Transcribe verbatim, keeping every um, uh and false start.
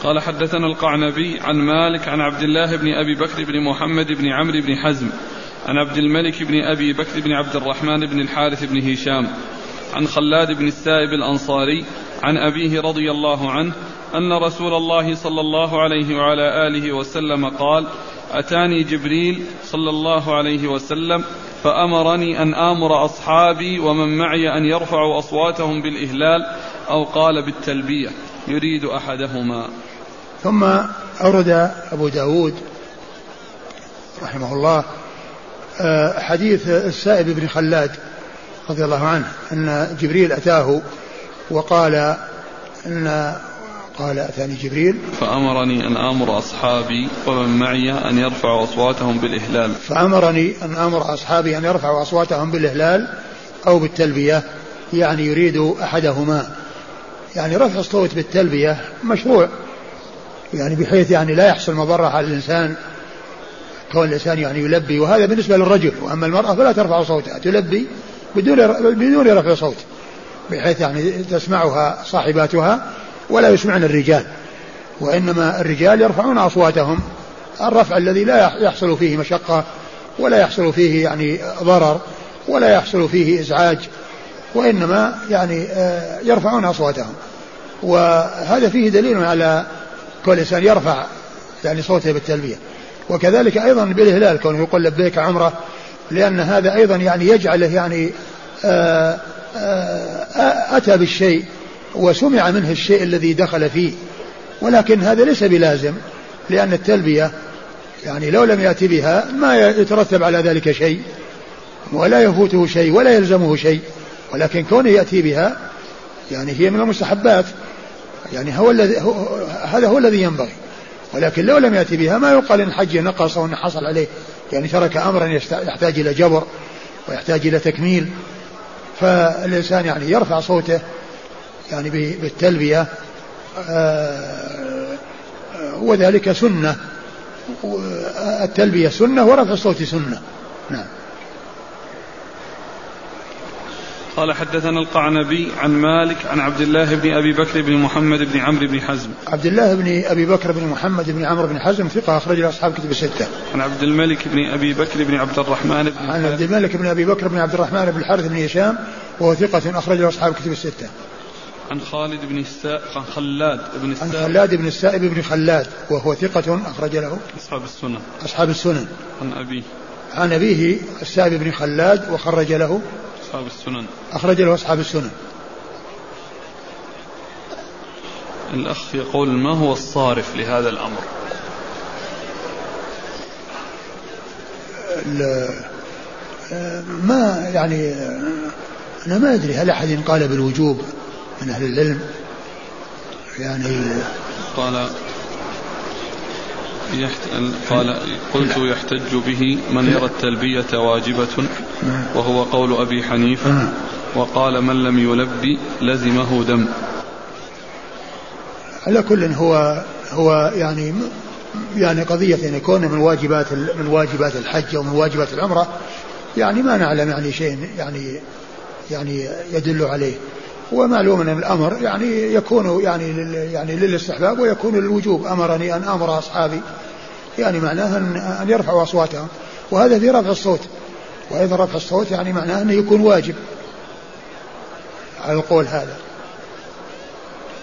قال حدثنا القعنبي عن مالك عن عبد الله بن أبي بكر بن محمد بن عمرو بن حزم عن عبد الملك بن أبي بكر بن عبد الرحمن بن الحارث بن هشام عن خلاد بن السائب الأنصاري عن أبيه رضي الله عنه أن رسول الله صلى الله عليه وعلى آله وسلم قال: أتاني جبريل صلى الله عليه وسلم فأمرني أن آمر أصحابي ومن معي أن يرفعوا أصواتهم بالإهلال أو قال بالتلبية يريد أحدهما. ثم أورد أبو داود رحمه الله حديث السائب بن خلاد رضي الله عنه أن جبريل أتاه وقال إن قال أتاني جبريل فأمرني أن آمر أصحابي ومن معي أن يرفعوا أصواتهم بالإهلال فأمرني أن آمر أصحابي أن يرفعوا أصواتهم بالإهلال أو بالتلبية، يعني يريد أحدهما. يعني رفع الصوت بالتلبية مشروع، يعني بحيث يعني لا يحصل مضرة على الإنسان كون الإنسان يعني يلبي، وهذا بالنسبة للرجل. وأما المرأة فلا ترفع صوتها، تلبي بدون بدون رفع صوت، بحيث يعني تسمعها صاحباتها ولا يسمعن الرجال. وإنما الرجال يرفعون أصواتهم الرفع الذي لا يحصل فيه مشقة ولا يحصل فيه يعني ضرر ولا يحصل فيه إزعاج، وإنما يعني يرفعون أصواتهم. وهذا فيه دليل على كل إنسان يرفع يعني صوته بالتلبية. وكذلك أيضا بالإهلال كونه يقول لبيك عمره، لأن هذا أيضا يعني يجعله يعني أتى بالشيء وسمع منه الشيء الذي دخل فيه، ولكن هذا ليس بلازم، لأن التلبية يعني لو لم يأتي بها ما يترتب على ذلك شيء ولا يفوته شيء ولا يلزمه شيء، ولكن كونه يأتي بها يعني هي من المستحبات، يعني هو الذي هو هذا هو الذي ينبغي. ولكن لو لم يأتي بها ما يقال إن الحج نقص أو إن حصل عليه، يعني ترك أمرا يحتاج إلى جبر ويحتاج إلى تكميل. فالإنسان يعني يرفع صوته يعني بالتلبية، وذلك سنة، التلبية سنة ورفع الصوت سنة. نعم. قال حدثنا القعنبي عن مالك عن عبد الله بن أبي بكر بن محمد بن عمرو بن حزم. عبد الله بن أبي بكر بن محمد بن عمرو بن حزم ثقة أخرج له أصحاب كتب الستة. عن عبد الملك بن أبي بكر بن عبد الرحمن بن عن عبد الملك بن أبي بكر بن عبد الرحمن بن الحارث بن هشام وهو ثقة أخرج له أصحاب كتب الستة. عن خالد بن السائب عن خلاد بن السائب عن خلاد بن السائب بن خلاد وهو ثقة أخرج له أصحاب السنن. أصحاب السنن. عن أبيه عن أبيه السائب بن خلاد وخرج له أصحاب السنن. أخرج له أصحاب السنن. الأخ يقول: ما هو الصارف لهذا الأمر؟ ما يعني أنا ما أدري هل أحد قال بالوجوب من أهل العلم، يعني قال يحت... قال قلت يحتج به من يرى التلبية واجبة وهو قول أبي حنيفة، وقال من لم يلبي لزمه دم. على كل هو هو يعني يعني قضية يعني كونه من واجبات من واجبات الحج أو من واجبات العمرة، يعني ما نعلم يعني شيء يعني يعني يدل عليه. ومعلوم أن الأمر يعني يكون يعني يعني للاستحباب ويكون للوجوب. أمرني أن أمر أصحابي، يعني معناه أن يرفعوا أصواتهم، وهذا في رفع الصوت. وأيضا رفع الصوت يعني معناه أنه يكون واجب على القول هذا.